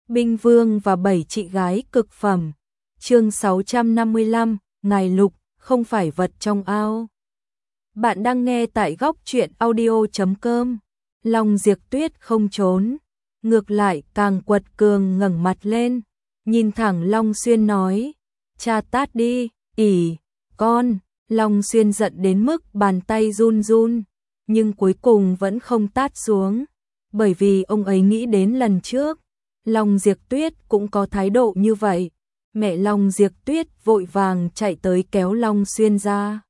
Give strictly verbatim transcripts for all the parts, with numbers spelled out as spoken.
Binh Vương và bảy chị gái cực phẩm. Chương sáu trăm năm mươi lăm, Ngài Lục không phải vật trong ao. Bạn đang nghe tại góc truyện audio chấm com. Long Diệp Tuyết không trốn, ngược lại càng quật cường ngẩng mặt lên, nhìn thẳng Long Xuyên nói: "Cha tát đi." "Ỉ, con." Long Xuyên giận đến mức bàn tay run run, nhưng cuối cùng vẫn không tát xuống, bởi vì ông ấy nghĩ đến lần trước Long Diệp Tuyết cũng có thái độ như vậy. Mẹ Long Diệp Tuyết vội vàng chạy tới kéo Long Xuyên ra.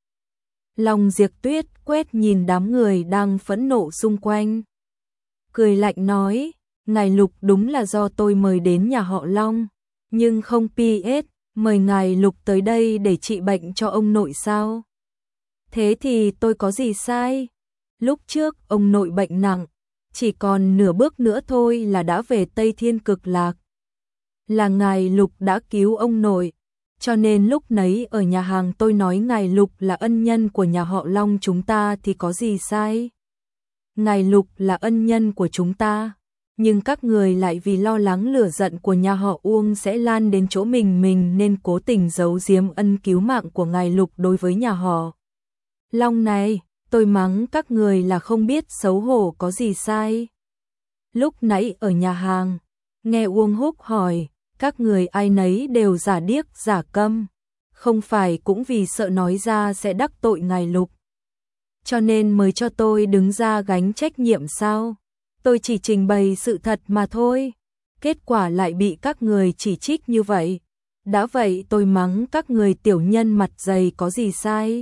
Long Diệp Tuyết quét nhìn đám người đang phẫn nộ xung quanh, cười lạnh nói: "Ngài Lục đúng là do tôi mời đến nhà họ Long, nhưng không pi ét mời Ngài Lục tới đây để trị bệnh cho ông nội sao? Thế thì tôi có gì sai? Lúc trước ông nội bệnh nặng, chỉ còn nửa bước nữa thôi là đã về Tây Thiên Cực Lạc. Là Ngài Lục đã cứu ông nội, cho nên lúc nấy ở nhà hàng tôi nói Ngài Lục là ân nhân của nhà họ Long chúng ta thì có gì sai? Ngài Lục là ân nhân của chúng ta, nhưng các người lại vì lo lắng lửa giận của nhà họ Uông sẽ lan đến chỗ mình mình nên cố tình giấu giếm ân cứu mạng của Ngài Lục đối với nhà họ Long này. Tôi mắng các người là không biết xấu hổ có gì sai." Lúc nãy ở nhà hàng, nghe Uông Húc hỏi, các người ai nấy đều giả điếc giả câm, không phải cũng vì sợ nói ra sẽ đắc tội Ngài Lục, cho nên mới cho tôi đứng ra gánh trách nhiệm sao? Tôi chỉ trình bày sự thật mà thôi, kết quả lại bị các người chỉ trích như vậy. Đã vậy tôi mắng các người tiểu nhân mặt dày có gì sai?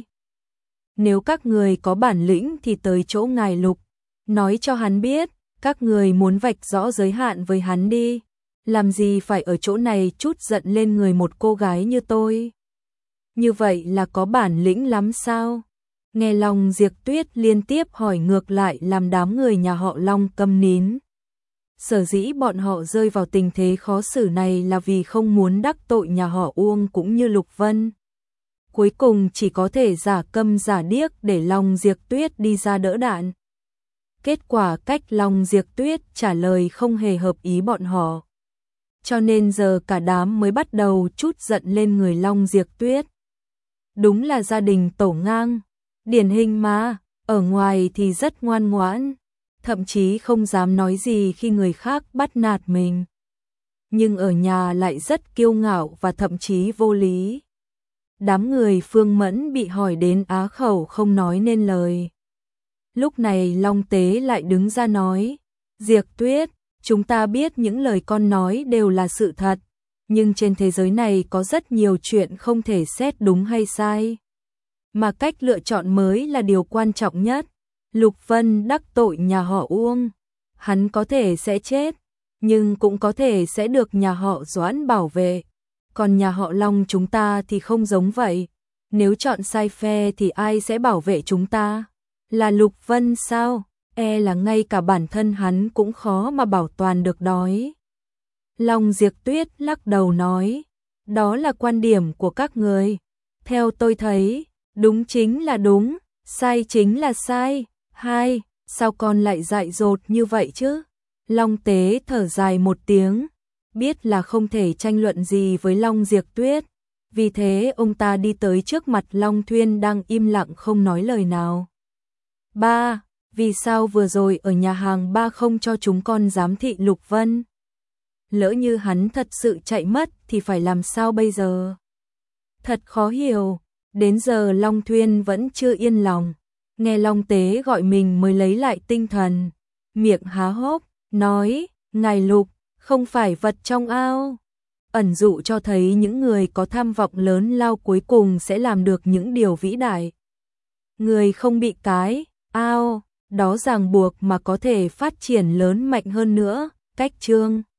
Nếu các người có bản lĩnh thì tới chỗ Ngài Lục, nói cho hắn biết, các người muốn vạch rõ giới hạn với hắn đi, làm gì phải ở chỗ này chút giận lên người một cô gái như tôi. Như vậy là có bản lĩnh lắm sao? Nghe Long Diệp Tuyết liên tiếp hỏi ngược lại làm đám người nhà họ Long câm nín. Sở dĩ bọn họ rơi vào tình thế khó xử này là vì không muốn đắc tội nhà họ Uông cũng như Lục Vân. Cuối cùng chỉ có thể giả câm giả điếc để Long Diệp Tuyết đi ra đỡ đạn. Kết quả cách Long Diệp Tuyết trả lời không hề hợp ý bọn họ, cho nên giờ cả đám mới bắt đầu chút giận lên người Long Diệp Tuyết. Đúng là gia đình tổ ngang, điển hình mà, ở ngoài thì rất ngoan ngoãn, thậm chí không dám nói gì khi người khác bắt nạt mình, nhưng ở nhà lại rất kiêu ngạo và thậm chí vô lý. Đám người Phương Mẫn bị hỏi đến á khẩu không nói nên lời. Lúc này Long Tế lại đứng ra nói: "Diệp Tuyết, chúng ta biết những lời con nói đều là sự thật, nhưng trên thế giới này có rất nhiều chuyện không thể xét đúng hay sai, mà cách lựa chọn mới là điều quan trọng nhất. Lục Vân đắc tội nhà họ Uông, hắn có thể sẽ chết, nhưng cũng có thể sẽ được nhà họ Doãn bảo vệ. Còn nhà họ Long chúng ta thì không giống vậy. Nếu chọn sai phe thì ai sẽ bảo vệ chúng ta? Là Lục Vân sao? E là ngay cả bản thân hắn cũng khó mà bảo toàn được đói." Long Diệp Tuyết lắc đầu nói: "Đó là quan điểm của các người. Theo tôi thấy, đúng chính là đúng, sai chính là sai. Hai, sao con lại dại dột như vậy chứ?" Long Tế thở dài một tiếng, biết là không thể tranh luận gì với Long Diệp Tuyết, vì thế ông ta đi tới trước mặt Long Thuyên đang im lặng không nói lời nào. "Ba, vì sao vừa rồi ở nhà hàng ba không cho chúng con giám thị Lục Vân? Lỡ như hắn thật sự chạy mất thì phải làm sao bây giờ?" Thật khó hiểu, đến giờ Long Thuyên vẫn chưa yên lòng, nghe Long Tế gọi mình mới lấy lại tinh thần, miệng há hốc, nói: "Ngài Lục không phải vật trong ao." Ẩn dụ cho thấy những người có tham vọng lớn lao cuối cùng sẽ làm được những điều vĩ đại. Người không bị cái ao đó ràng buộc mà có thể phát triển lớn mạnh hơn nữa. Cách chương